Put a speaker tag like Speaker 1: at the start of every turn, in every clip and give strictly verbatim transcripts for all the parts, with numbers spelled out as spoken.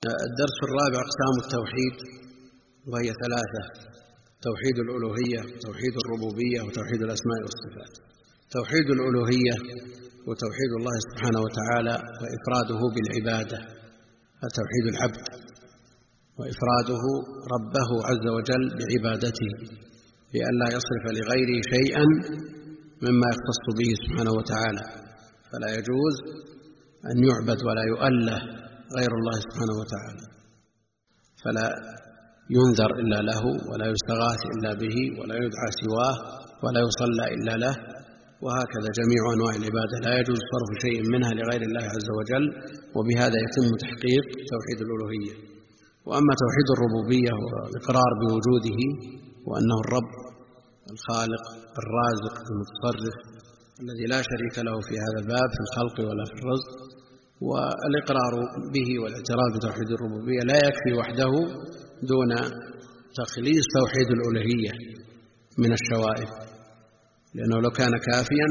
Speaker 1: الدرس الرابع أقسام التوحيد، وهي ثلاثة: توحيد الألوهية، توحيد الربوبية، وتوحيد الأسماء والصفات. توحيد الألوهية وتوحيد الله سبحانه وتعالى وإفراده بالعبادة، توحيد العبد وإفراده ربه عز وجل بعبادته، بأن لا يصرف لغيره شيئا مما يختص به سبحانه وتعالى، فلا يجوز أن يعبد ولا يؤله غير الله سبحانه وتعالى، فلا ينذر إلا له، ولا يستغاث إلا به، ولا يدعى سواه، ولا يصلى إلا له، وهكذا جميع أنواع العبادة لا يجوز صرف شيء منها لغير الله عز وجل، وبهذا يتم تحقيق توحيد الألوهية. وأما توحيد الربوبية والإقرار بوجوده وأنه الرب الخالق الرازق المتصرف الذي لا شريك له في هذا الباب في الخلق ولا في الرزق، والإقرار به والاعتراف بتوحيد الربوبية لا يكفي وحده دون تخليص توحيد الألوهية من الشوائب، لأنه لو كان كافيا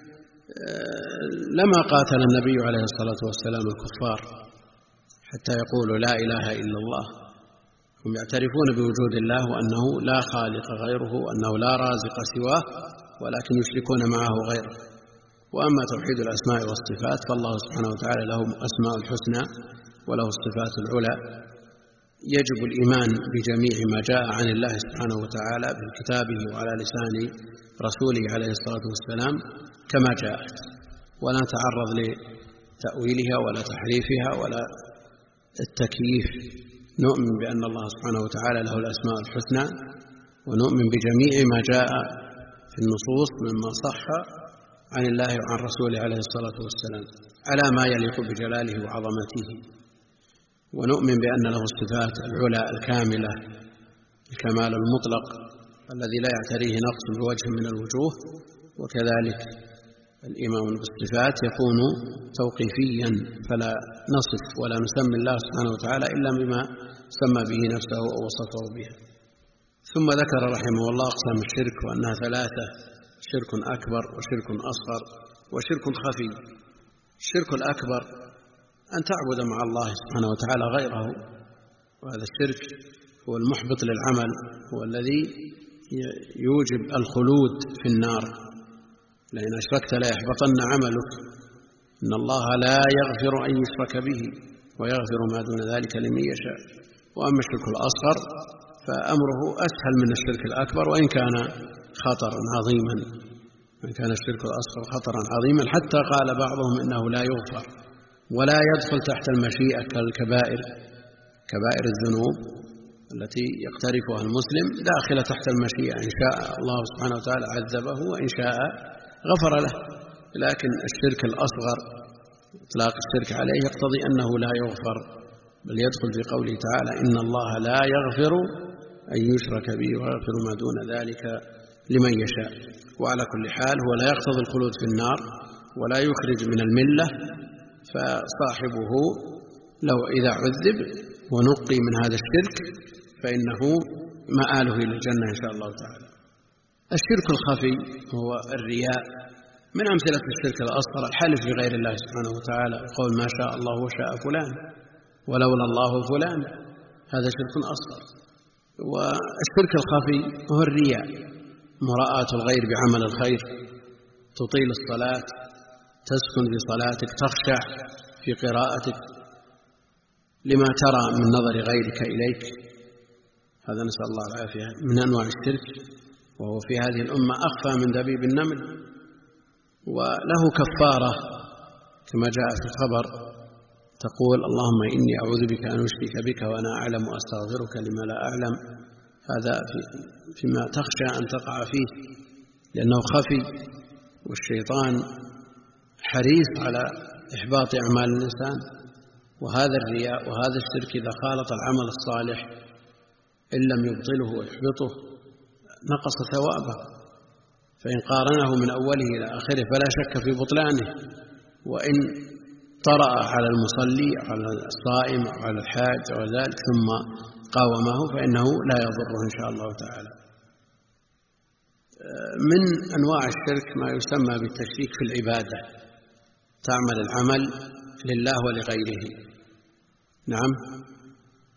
Speaker 1: لما قاتل النبي عليه الصلاة والسلام الكفار حتى يقولوا لا إله إلا الله. هم يعترفون بوجود الله وأنه لا خالق غيره وأنه لا رازق سواه، ولكن يشركون معه غيره. وأما توحيد الأسماء والصفات فالله سبحانه وتعالى له أسماء الحسنى وله الصفات العلى، يجب الإيمان بجميع ما جاء عن الله سبحانه وتعالى في كتابه وعلى لسان رسوله عليه الصلاة والسلام كما جاءت، ولا نتعرض لتأويلها ولا تحريفها ولا التكييف. نؤمن بأن الله سبحانه وتعالى له الأسماء الحسنى، ونؤمن بجميع ما جاء في النصوص مما صح عن الله وعن رسوله عليه الصلاة والسلام على ما يليق بجلاله وعظمته. ونؤمن بأن له الصفات العلى الكاملة الكمال المطلق الذي لا يعتريه نقص بوجه من الوجوه. وكذلك الإيمان بالصفات يكون توقيفيا، فلا نصف ولا نسمي الله سبحانه وتعالى إلا بما سمى به نفسه أو وصفه بها. ثم ذكر رحمه الله أقسام الشرك وأنها ثلاثة: شرك أكبر وشرك أصغر وشرك خفي. الشرك الأكبر أن تعبد مع الله سبحانه وتعالى غيره، وهذا الشرك هو المحبط للعمل، هو الذي يوجب الخلود في النار، لئن أشركت لا يحبطن عملك، إن الله لا يغفر أن يشرك به ويغفر ما دون ذلك لمن يشاء. وأما الشرك الأصغر فأمره أسهل من الشرك الأكبر، وإن كان خطرا عظيما، وإن كان الشرك الأصغر خطرا عظيما حتى قال بعضهم إنه لا يغفر ولا يدخل تحت المشيئة كالكبائر، كبائر الذنوب التي يقترفها المسلم داخلة تحت المشيئة، إن شاء الله سبحانه وتعالى عذبه وإن شاء غفر له. لكن الشرك الأصغر إطلاق الشرك عليه يقتضي أنه لا يغفر، بل يدخل في قوله تعالى: إن الله لا يغفر أن يشرك به ويغفر ما دون ذلك لمن يشاء. وعلى كل حال هو لا يقتضي الخلود في النار ولا يخرج من الملة، فصاحبه لو إذا عذب ونقي من هذا الشرك فإنه مآله إلى الجنة إن شاء الله تعالى. الشرك الخفي هو الرياء. من أمثلة الشرك الأصغر الحلف بغير الله سبحانه وتعالى، قول ما شاء الله وشاء فلان ولولا الله فلان، هذا شرك أصغر. والشرك الخفي هو الرياء، مراءة الغير بعمل الخير، تطيل الصلاة، تسكن في صلاتك، تخشع في قراءتك لما ترى من نظر غيرك إليك، هذا نسأل الله العافية من أنواع الشرك، وهو في هذه الأمة أخفى من دبيب النمل. وله كفارة كما جاء في الخبر، تقول: اللهم إني أعوذ بك أن أشرك بك وأنا أعلم وأستغفرك لما لا أعلم. هذا فيما تخشى أن تقع فيه لأنه خفي، والشيطان حريص على إحباط أعمال الإنسان. وهذا الرياء وهذا الشرك إذا خالط العمل الصالح إن لم يبطله ويحبطه نقص ثوابه، فإن قارنه من أوله إلى آخره فلا شك في بطلانه. وإن طرأ على المصلي على الصائم أو على الحاج أو ذلك ثم قاومه فإنه لا يضره إن شاء الله تعالى. من أنواع الشرك ما يسمى بالتشريك في العبادة، تعمل العمل لله ولغيره. نعم،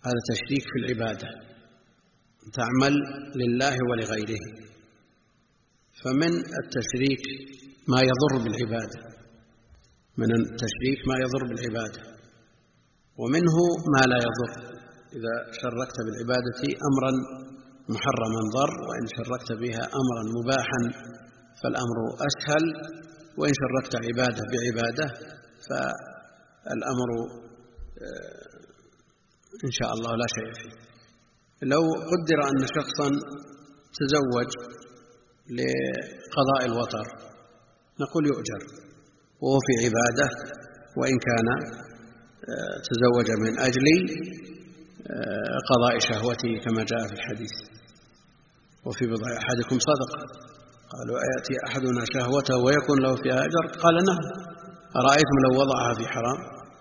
Speaker 1: هذا تشريك في العبادة، تعمل لله ولغيره. فمن التشريك ما يضر بالعبادة، من التشريك ما يضر بالعبادة، ومنه ما لا يضر. إذا شركت بالعبادة أمرا محرما ضر، وإن شركت بها أمرا مباحا فالأمر أسهل، وإن شركت عبادة بعبادة فالأمر إن شاء الله لا شيء فيه. لو قدر أن شخصا تزوج لقضاء الوطر نقول يؤجر وهو في عبادة، وإن كان تزوج من أجل قضاء شهوته كما جاء في الحديث. وفي بضع أحدكم صدقة، قالوا أيأتي أحدنا شهوته ويكون له فيها أجر؟ قال نعم، أرأيتم لو وضعها في حرام.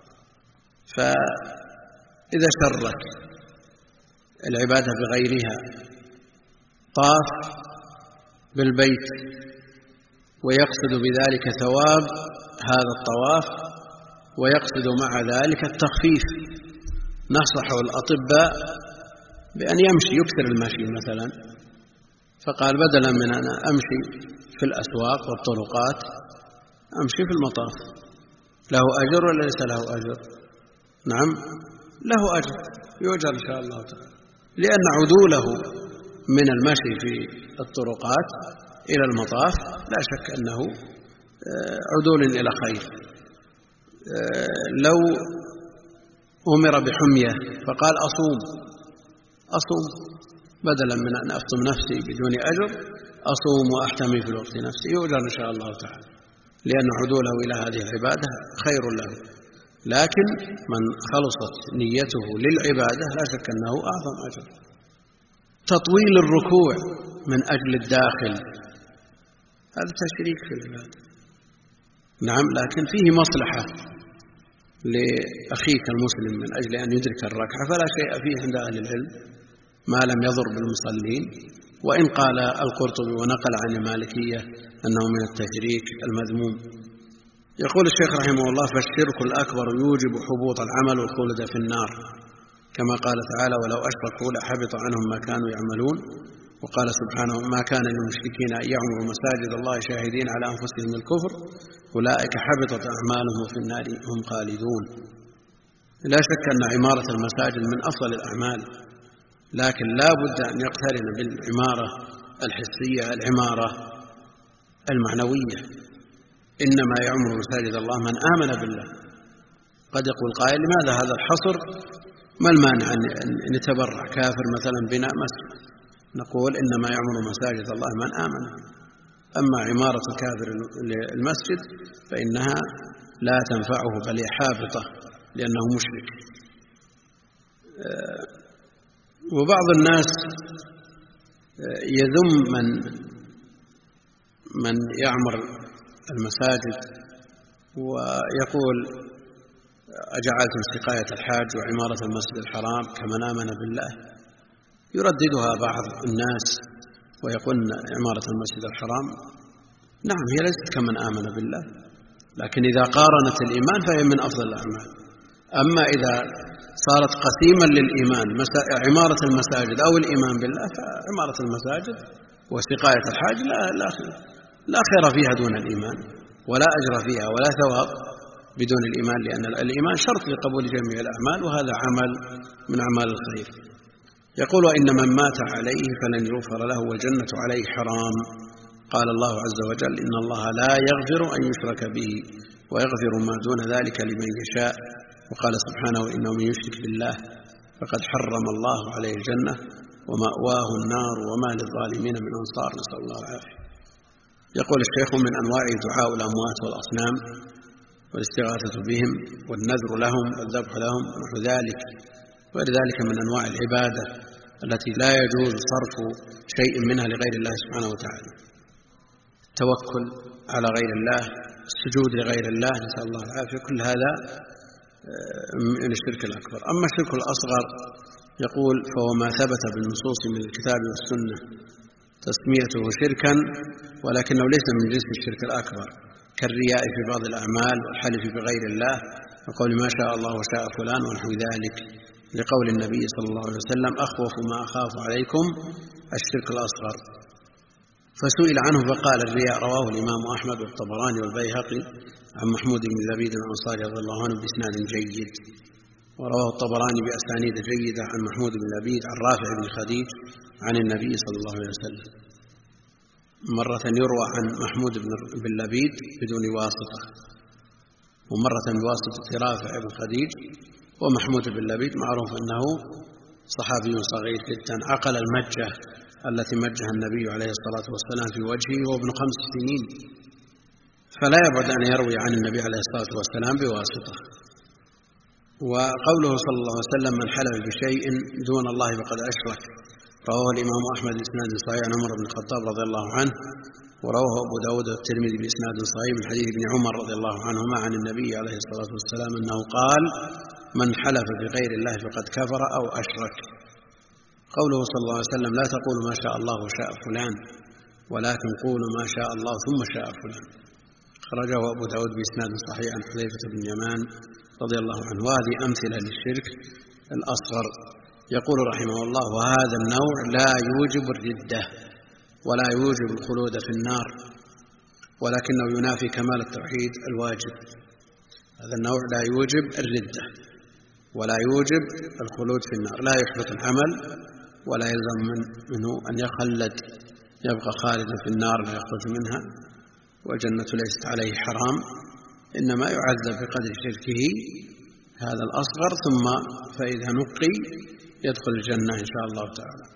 Speaker 1: فإذا شرك العبادة بغيرها، طاف بالبيت ويقصد بذلك ثواب هذا الطواف، ويقصد مع ذلك التخفيف، نصحوا الأطباء بأن يمشي، يكثر المشي مثلا، فقال بدلا من أن أمشي في الأسواق والطرقات أمشي في المطاف. له أجر ولا ليس له أجر؟ نعم له أجر، يؤجر إن شاء الله تعالى، لأن عدوله من المشي في الطرقات إلى المطاف لا شك أنه عدول إلى خير. لو أمر بحمية فقال أصوم أصوم بدلا من أن أفطم نفسي بدون أجر، أصوم وأحتمي في الوقت نفسي، يؤجر إن شاء الله تعالى، لأن عدوله إلى هذه العبادة خير له. لكن من خلصت نيته للعبادة لا شك أنه أعظم أجر. تطويل الركوع من أجل الداخل هذا تشريك في العبادة، نعم، لكن فيه مصلحة لأخيك المسلم من أجل أن يدرك الركعة فلا شيء فيه عند أهل العلم ما لم يضر بالمصلين. وإن قال القرطبي ونقل عن المالكية أنه من التشريك المذموم. يقول الشيخ رحمه الله: فالشرك الأكبر يوجب حبوط العمل والخلد في النار، كما قال تعالى: ولو أشركوا لحبط عنهم ما كانوا يعملون. وقال سبحانه: ما كان للمشركين أن يعمروا مساجد الله شاهدين على أنفسهم الكفر أولئك حبطت أعمالهم في النار هم خالدون. لا شك أن عمارة المساجد من أفضل الأعمال، لكن لا بد أن يقترن بالعمارة الحسية العمارة المعنوية. إنما يعمر مساجد الله من آمن بالله. قد يقول قائل: لماذا هذا الحصر؟ ما المانع أن يتبرع كافر مثلا بناء مسجد؟ نقول: إنما يعمر مساجد الله من آمن. أما عمارة الكافر المسجد فإنها لا تنفعه، بل هي حابطة لأنه مشرك. وبعض الناس يذم من من يعمر المساجد ويقول: أجعلتم سقاية الحاج وعمارة المسجد الحرام كمن آمن بالله؟ يرددها بعض الناس ويقول: عمارة المسجد الحرام نعم هي ليست كمن آمن بالله، لكن إذا قارنت الإيمان فهي من أفضل الأعمال. أما إذا صارت قسيما للإيمان عمارة المساجد أو الإيمان بالله، فعمارة المساجد وسقاية الحاج لا, لا, لا خير فيها دون الإيمان، ولا أجر فيها ولا ثواب بدون الإيمان، لأن الإيمان شرط لقبول جميع الأعمال، وهذا عمل من أعمال الخير. يقول: وإن من مات عليه فلن يغفر له والجنة عليه حرام. قال الله عز وجل: إن الله لا يغفر أن يشرك به ويغفر ما دون ذلك لمن يشاء. وقال سبحانه: إنه من يشرك بالله فقد حرم الله عليه الجنة ومأواه النار وما للظالمين من أنصار. نسأل الله العافية. يقول الشيخ: من أنواع دعاء الأموات والأصنام والاستغاثة بهم والنذر لهم والذبح لهم ونحو ذلك، ولذلك من أنواع العبادة التي لا يجوز صرف شيء منها لغير الله سبحانه وتعالى. التوكل على غير الله، السجود لغير الله، نسأل الله العافية، كل هذا من الشرك الأكبر. أما الشرك الأصغر يقول: فهو ما ثبت بالنصوص من الكتاب والسنة تسميته شركا، ولكنه ليس من جنس الشرك الأكبر، كالرياء في بعض الأعمال والحلف بغير الله وقول ما شاء الله وشاء فلان ونحو ذلك، لقول النبي صلى الله عليه وسلم: أخوف ما أخاف عليكم الشرك الأصغر. فسئل عنه فقال: الرياء. رواه الإمام أحمد والطبراني والبيهقي عن محمود بن لبيد الأنصاري رضي الله عنه بإسناد جيد. ورواه الطبراني بأسانيد جيدة عن محمود بن لبيد عن رافع بن خديج عن النبي صلى الله عليه وسلم. مرة يروى عن محمود بن لبيد بدون واسطة، ومرة بواسطة رافع بن خديج. ومحمود بن لبيد معروف أنه صحابي صغير جدا، عقل المجة التي مجها النبي عليه الصلاة والسلام في وجهه وهو ابن خمس سنين، فلا يبعد أن يروي عن النبي عليه الصلاة والسلام بواسطة. وقوله صلى الله عليه وسلم: من حلف بشيء دون الله فقد أشرك، رواه الإمام أحمد بإسناد صحيح عن عمر بن الخطاب رضي الله عنه، ورواه أبو داود والترمذي بإسناد صحيح من حديث ابن عمر رضي الله عنهما عن النبي عليه الصلاة والسلام أنه قال: من حلف بغير الله فقد كفر أو أشرك. قوله صلى الله عليه وسلم: لا تقولوا ما شاء الله وشاء فلان، ولكن قولوا ما شاء الله ثم شاء فلان. خرجه أبو داود بإسناد صحيح عن حذيفة بن اليمان رضي الله عنه. وهذه أمثلة للشرك الأصغر. يقول رحمه الله: وهذا النوع لا يوجب الردة ولا يوجب الخلود في النار، ولكنه ينافي كمال التوحيد الواجب. هذا النوع لا يوجب الردة ولا يوجب الخلود في النار، لا يحبط العمل ولا يلزم منه أن يخلد يبقى خالدا في النار لا يخرج منها، والجنة ليست عليه حرام، إنما يعذب بقدر شركه هذا الأصغر، ثم فإذا نقي يدخل الجنة إن شاء الله تعالى.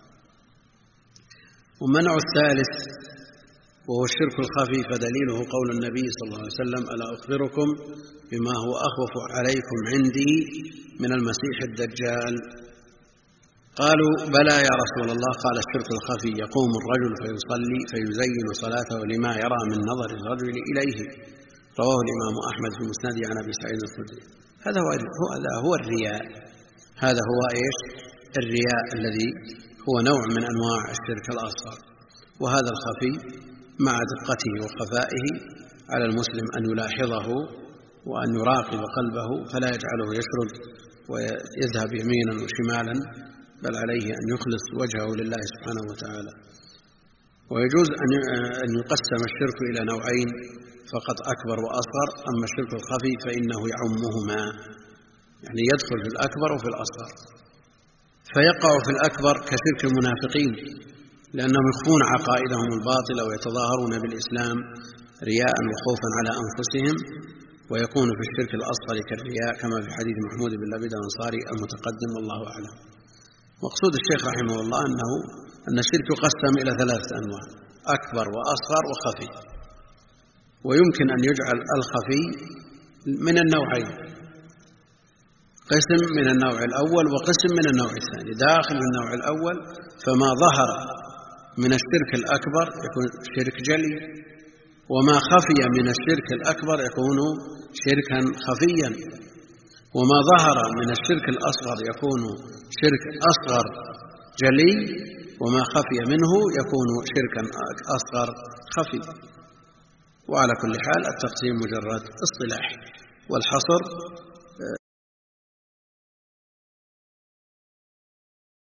Speaker 1: ومنع الثالث وهو الشرك الخفي، فدليله قول النبي صلى الله عليه وسلم: ألا أخبركم بما هو أخوف عليكم عندي من المسيح الدجال؟ قالوا: بلى يا رسول الله. قال: الشرك الخفي يقوم الرجل فيصلي فيزين صلاته لما يرى من نظر الرجل إليه. رواه الإمام أحمد في مسنده عن أبي سعيد الخدري. هذا هو هذا هو الرياء. هذا هو إيش؟ الرياء الذي هو نوع من أنواع الشرك الأصغر. وهذا الخفي مع دقته وخفائه على المسلم أن يلاحظه وأن يراقب قلبه، فلا يجعله يشرد ويذهب يمينا وشمالا، بل عليه أن يخلص وجهه لله سبحانه وتعالى. ويجوز أن يقسم الشرك إلى نوعين فقط: أكبر وأصغر. أما الشرك الخفي فإنه يعمهما، يعني يدخل في الأكبر وفي الأصغر. فيقع في الأكبر كشرك المنافقين، لأنهم يخفون عقائدهم الباطلة ويتظاهرون بالإسلام رياء وخوفا على أنفسهم. ويكون في الشرك الأصغر كالرياء كما في حديث محمود بن لبيد الأنصاري المتقدم، والله أعلم. مقصود الشيخ رحمه الله أنه أن الشرك يقسم إلى ثلاثة أنواع: أكبر وأصغر وخفي. ويمكن أن يجعل الخفي من النوعين، قسم من النوع الأول وقسم من النوع الثاني. داخل النوع الأول فما ظهر من الشرك الأكبر يكون شرك جلي، وما خفي من الشرك الأكبر يكون شركا خفيا، وما ظهر من الشرك الأصغر يكون شرك أصغر جلي، وما خفي منه يكون شركا أصغر خفي. وعلى كل حال التقسيم مجرد اصطلاح، والحصر